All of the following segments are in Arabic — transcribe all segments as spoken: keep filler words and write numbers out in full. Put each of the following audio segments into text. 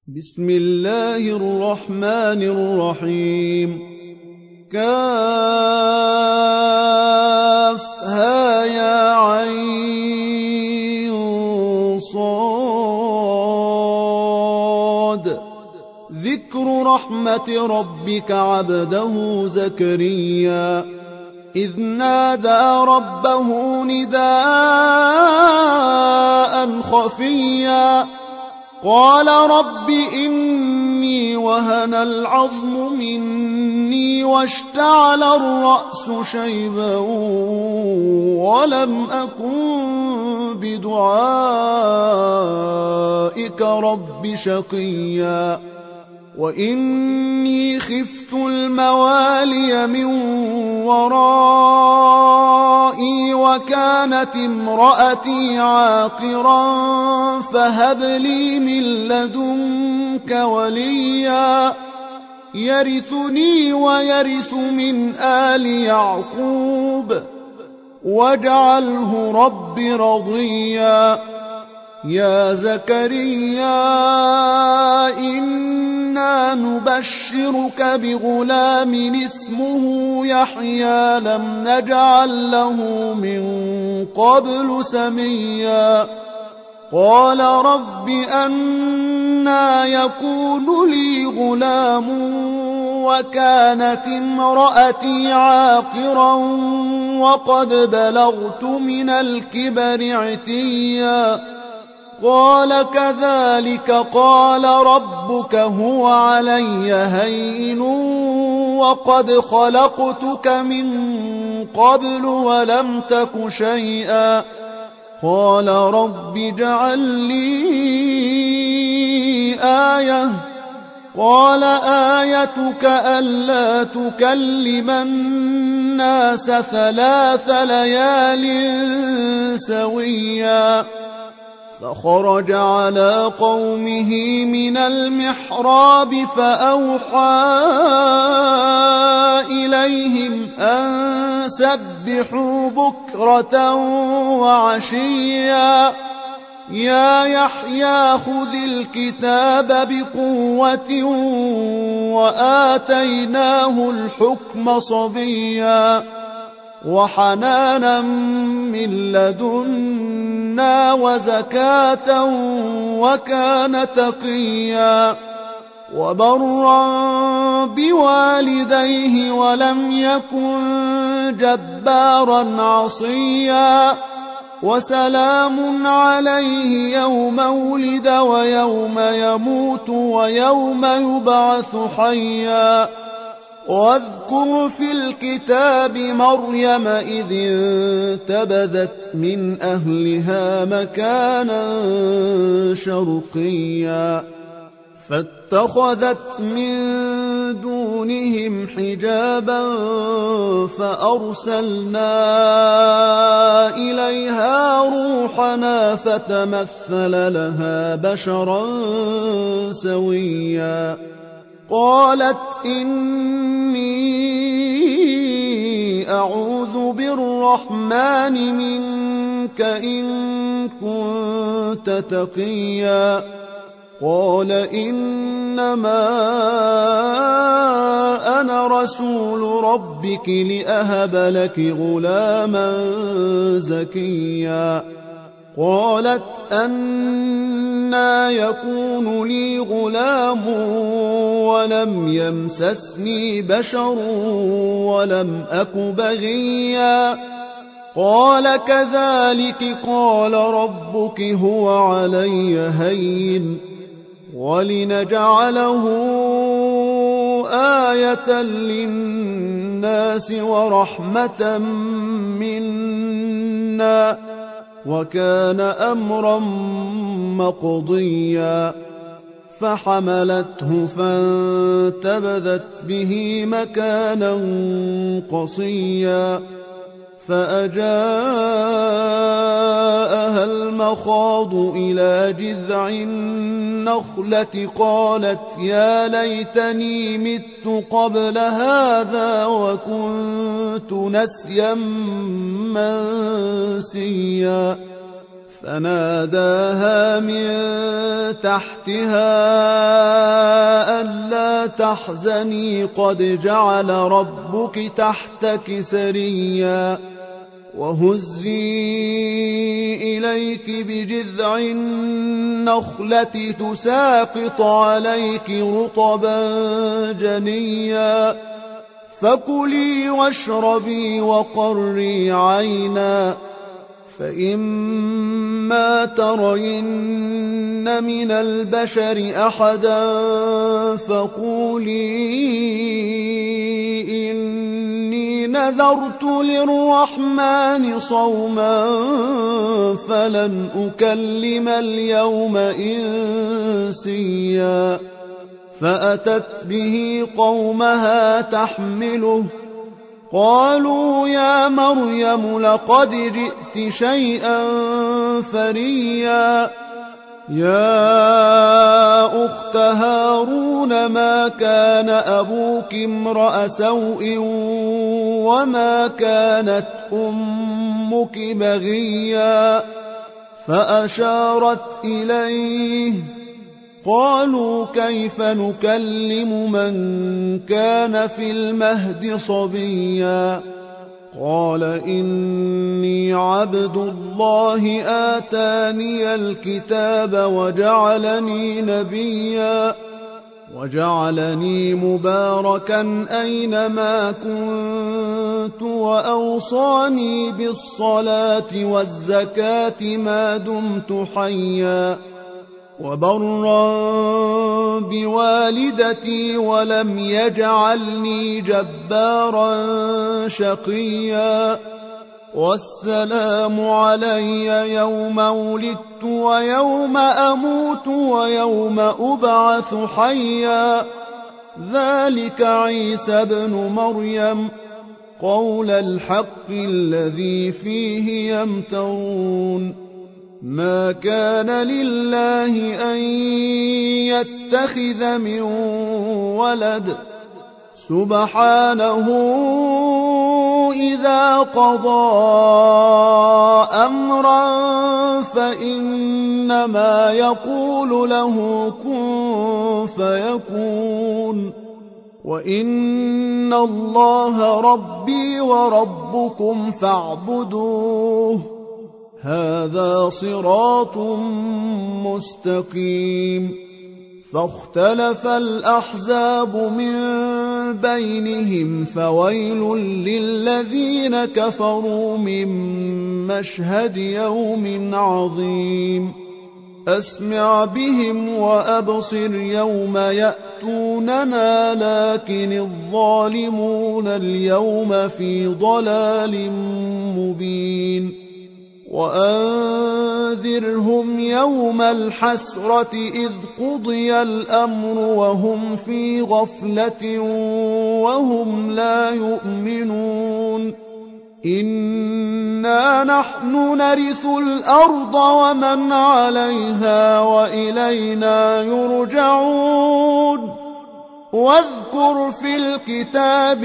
بسم الله الرحمن الرحيم. كافها يا عين صاد. ذكر رحمة ربك عبده زكريا إذ نادى ربه نداء خفيا قال رب إني وهن العظم مني واشتعل الرأس شيبا ولم أكن بدعائك رب شقيا وإني خفت الموالي من ورائي وكانت امرأتي عاقرا فهب لي من لدنك وليا يرثني ويرث من آل يعقوب واجعله رب رضيا. يا زكريا إنا نبشرك بغلام اسمه يحيى لم نجعل له من قبل سميا. قال رب أنى يكون لي غلام وكانت امرأتي عاقرا وقد بلغت من الكبر عتيا. قال كذلك قال ربك هو علي هين وقد خلقتك من قبل ولم تك شيئا. قال رب اجعل لي آية. قال آيتك ألا تكلم الناس ثلاث ليال سويا. فخرج على قومه من المحراب فأوحى إليهم أن سبحوا بكرة وعشيا. يا يحيى خذ الكتاب بقوة وآتيناه الحكم صبيا وحنانا من لدنا وزكاة وكان تقيا وبرا بوالديه ولم يكن جبارا عصيا. وسلام عليه يوم ولد ويوم يموت ويوم يبعث حيا. واذكر في الكتاب مريم إذ انتبذت من أهلها مكانا شرقيا فاتخذت من دونهم حجابا فأرسلنا إليها روحنا فتمثل لها بشرا سويا. قالت إني أعوذ بالرحمن منك إن كنت تقيا. قال إنما أنا رسول ربك لأهب لك غلاما زكيا. قالت أنى يكون لي غلام ولم يمسسني بشر ولم أك بغيا. قال كذلك قال ربك هو علي هين ولنجعله آية للناس ورحمة منا وكان أمرا مقضيا. فحملته فانتبذت به مكانا قصيا فأجاءها المخاض إلى جذع النخلة قالت يا ليتني مت قبل هذا وكنت نسيا منسيا. فناداها من تحتها ألا تحزني قد جعل ربك تحتك سريا وهزي إليك بجذع النخلة تساقط عليك رطبا جنيا فكلي واشربي وقري عينا فإما ترين من البشر أحدا فقولي إني نذرت للرحمن صوما فلن أكلم اليوم إنسيا فأتت به قومها تحمله قالوا يا مريم لقد جئت شيئا فريا يا أخت هارون ما كان أبوك امرأ سوء وما كانت أمك بغيا فأشارت إليه قالوا كيف نكلم من كان في المهد صبيا قال إني عبد الله آتاني الكتاب وجعلني نبيا وجعلني مباركا أينما كنت وأوصاني بالصلاة والزكاة ما دمت حيا وبرا بوالدتي ولم يجعلني جبارا شقيا والسلام علي يوم ولدت ويوم أموت ويوم أبعث حيا ذلك عيسى ابن مريم قول الحق الذي فيه يمترون ما كان لله أن يتخذ من ولد سبحانه إذا قضى أمرا فإنما يقول له كن فيكون وإن الله ربي وربكم فاعبدوه هذا صراط مستقيم فاختلف الأحزاب من بينهم فويل للذين كفروا من مشهد يوم عظيم أسمع بهم وأبصر يوم يأتوننا لكن الظالمون اليوم في ضلال مبين وأنذرهم يوم الحسرة إذ قضي الأمر وهم في غفلة وهم لا يؤمنون إنا نحن نرث الأرض ومن عليها وإلينا يرجعون واذكر في الكتاب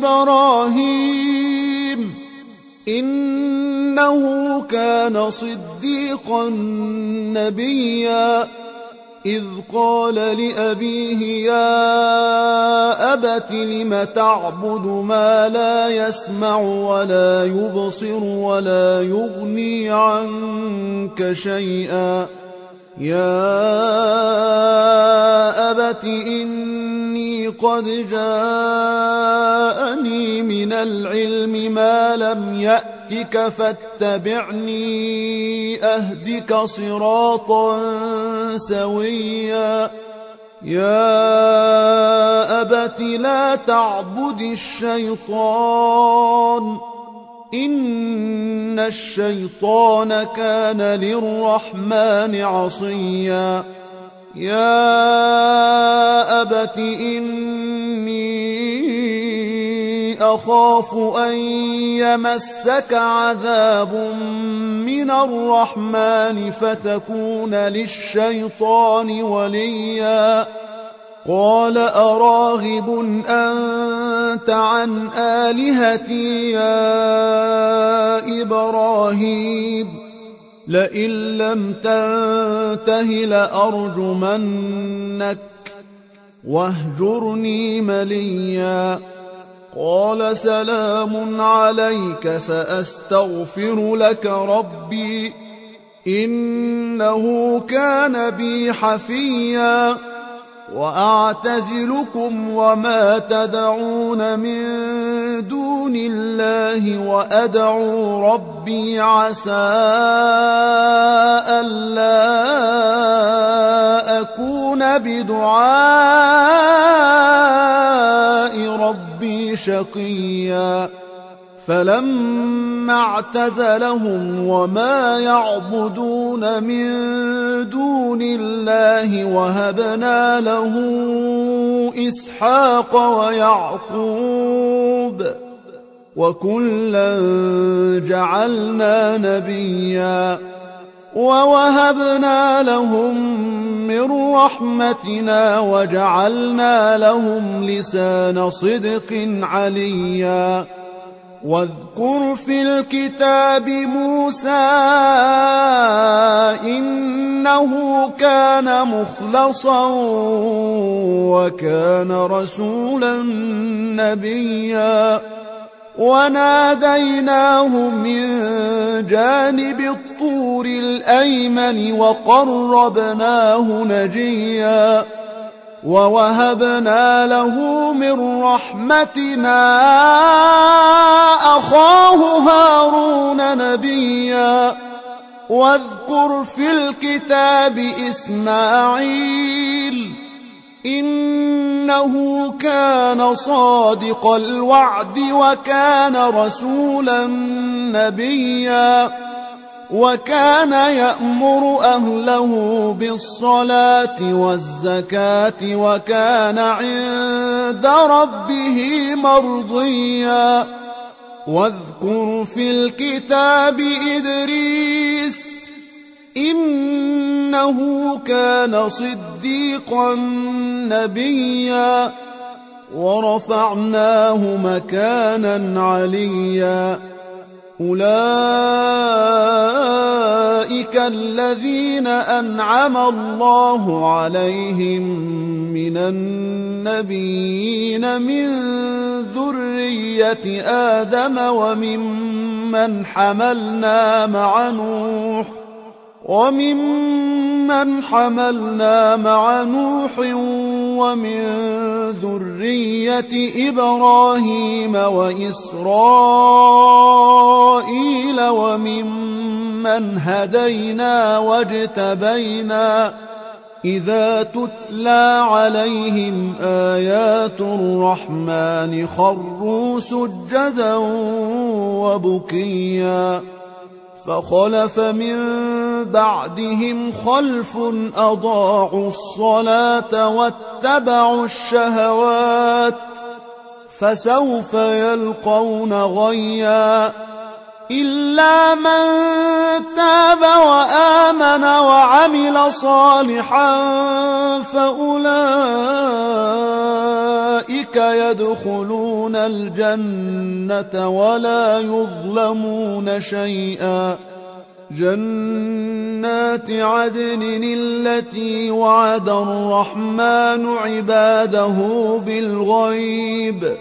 إبراهيم إنه كان صديقا نبيا إذ قال لأبيه يا أبت لم تعبد ما لا يسمع ولا يبصر ولا يغني عنك شيئا يا أبت إني قد جاءني من العلم ما لم يأتك فاتبعني أهدك صراطا سويا يا أبت لا تعبد الشيطان إن الشيطان كان للرحمن عصيا يا أبت إني أخاف أن يمسك عذاب من الرحمن فتكون للشيطان وليا قال أراغب أنت عن آلهتي يا إبراهيم لئن لم تنته لأرجمنك واهجرني مليا. قال سلام عليك سأستغفر لك ربي إنه كان بي حفيا. وأعتزلكم وما تدعون من دون الله وأدعو ربي عسى ألا أكون بدعاء ربي شقيا. فلما اعتزلهم وما يعبدون من دون الله وهبنا له إسحاق ويعقوب وكلا جعلنا نبيا. ووهبنا لهم من رحمتنا وجعلنا لهم لسان صدق عليا. واذكر في الكتاب موسى إنه كان مخلصا وكان رسولا نبيا. وناديناه من جانب الطور الأيمن وقربناه نجيا. ووهبنا له من رحمتنا أخاه هارون نبيا. واذكر في الكتاب إسماعيل إنه كان صادق الوعد وكان رسولا نبيا. وكان يأمر أهله بالصلاة والزكاة وكان عند ربه مرضيا. واذكر في الكتاب إدريس إنه كان صديقا نبيا. ورفعناه مكانا عليا. أولئك الذين أنعم الله عليهم من النبيين من ذرية آدم وممن حملنا مع نوح وممن حملنا مع نوح ومن ذرية إبراهيم وإسرائيل وممن هدينا واجتبينا إذا تتلى عليهم آيات الرحمن خروا سجدا وبكيا. فخلف من بعدهم خلف أضاعوا الصلاة واتبعوا الشهوات فسوف يلقون غيا. إلا من تاب وآمن وعمل صالحا فأولئك يدخلون الجنة ولا يظلمون شيئا. جنات عدن التي وعد الرحمن عباده بالغيب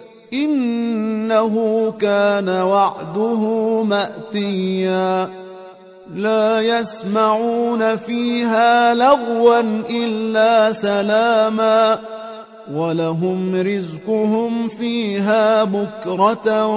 إنه كان وعده مأتيا. لا يسمعون فيها لغوا إلا سلاما ولهم رزقهم فيها بكرة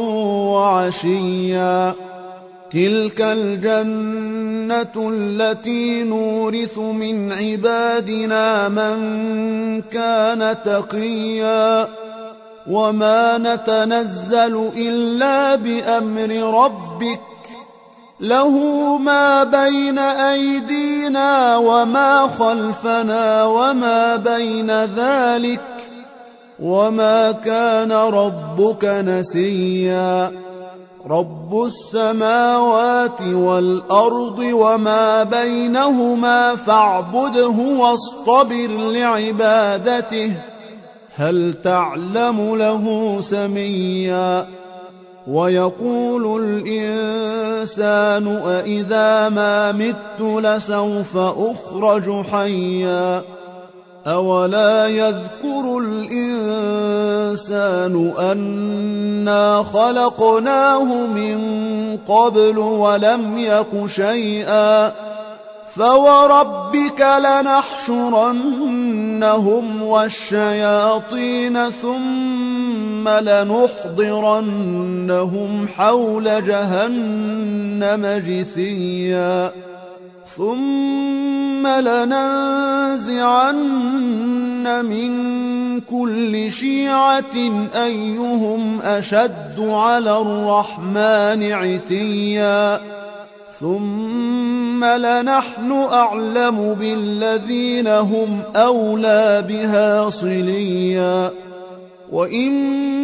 وعشيا. تلك الجنة التي نورث من عبادنا من كان تقيا. وما نتنزل إلا بأمر ربك له ما بين أيدينا وما خلفنا وما بين ذلك وما كان ربك نسيا. رب السماوات والأرض وما بينهما فاعبده واصطبر لعبادته هل تعلم له سميا. ويقول الإنسان أإذا ما مت لسوف أخرج حيا أولا يذكر الإنسان أنا خلقناه من قبل ولم يك شيئا فوربك لنحشرنهم والشياطين ثم لنحضرنهم حول جهنم جثيا ثم لننزعن من كل شيعة أيهم أشد على الرحمن عتيا ثم لنحن أعلم بالذين هم أولى بها صليا وإن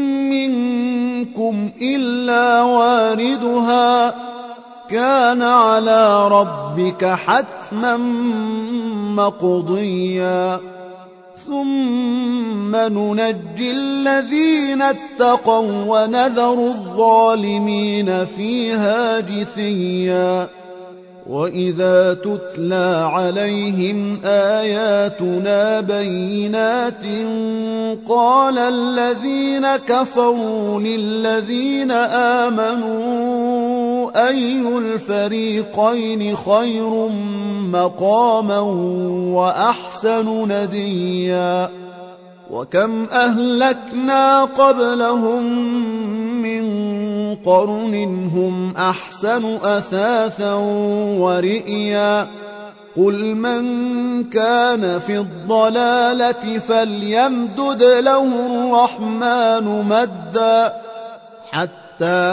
منكم إلا واردها كان على ربك حتما مقضيا ثم ننجي الذين اتقوا ونذر الظالمين فيها جثيا وإذا تتلى عليهم آياتنا بينات قال الذين كفروا للذين آمنوا أي الفريقين خير مقاما وأحسن نديا وكم أهلكنا قبلهم من قرن هم أحسن أثاثا ورئيا قل من كان في الضلالة فليمدد له الرحمن مدا حتى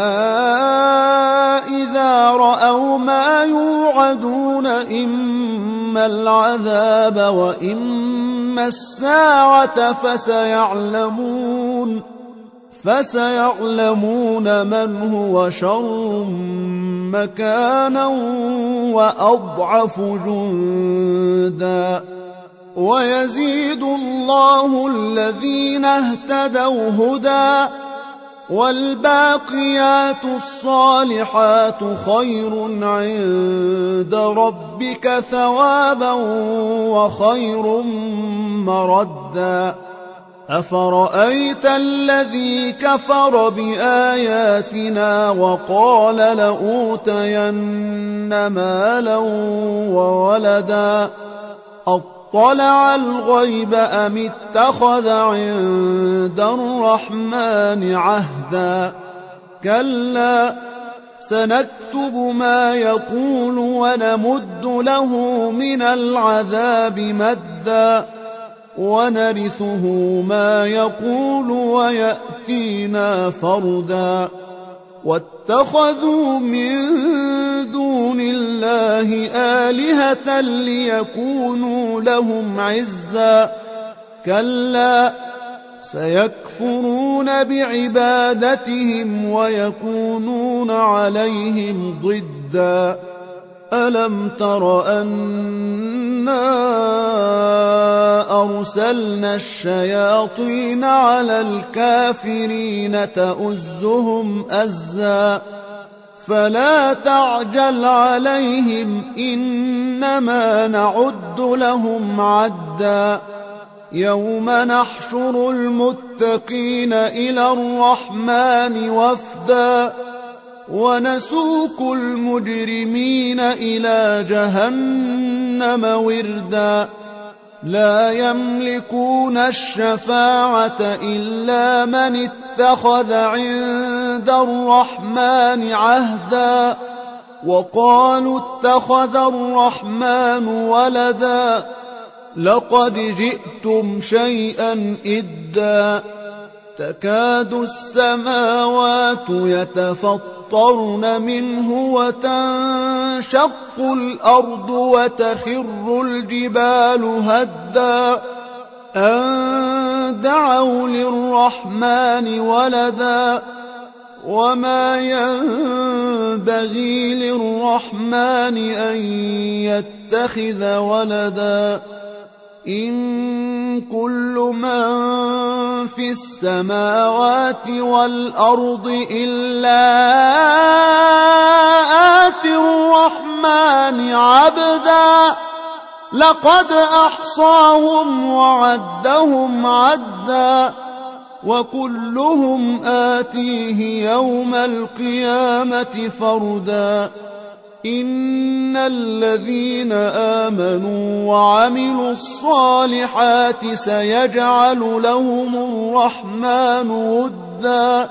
إذا رأوا ما يوعدون إما العذاب وإما الساعة فسيعلمون فسيعلمون من هو شر مكانا وأضعف جندا ويزيد الله الذين اهتدوا هدى والباقيات الصالحات خير عند ربك ثوابا وخير مردا أفرأيت الذي كفر بآياتنا وقال لأوتين مالا وولدا أطلع الغيب أم اتخذ عند الرحمن عهدا كلا سنكتب ما يقول ونمد له من العذاب مدا ونرثه ما يقول ويأتينا فردا واتخذوا من دون الله آلهة ليكونوا لهم عزا كلا سيكفرون بعبادتهم ويكونون عليهم ضدا ألم تر أنا أرسلنا الشياطين على الكافرين تؤزهم أزا فلا تعجل عليهم إنما نعد لهم عدا يوم نحشر المتقين إلى الرحمن وفدا ونسوق المجرمين إلى جهنم وردا لا يملكون الشفاعة إلا من اتخذ عند الرحمن عهدا وقالوا اتخذ الرحمن ولدا لقد جئتم شيئا إدا تكاد السماوات يتفطرن منه وتنشق الأرض وتخر الجبال هدا أن دعوا للرحمن ولدا وما ينبغي للرحمن أن يتخذ ولدا إن كل من في السماوات والأرض إلا آتي الرحمن عبدا لقد أحصاهم وعدهم عدا وكلهم آتيه يوم القيامة فردا إن الذين آمنوا وعملوا الصالحات سيجعل لهم الرحمن ودا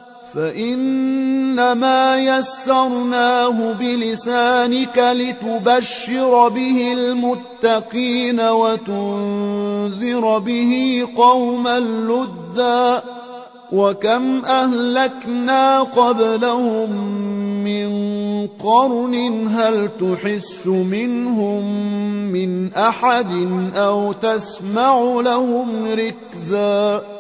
فإنما يسرناه بلسانك لتبشر به المتقين وتنذر به قوما لدا وكم أهلكنا قبلهم من قرن هل تحس منهم من أحد أو تسمع لهم ركزا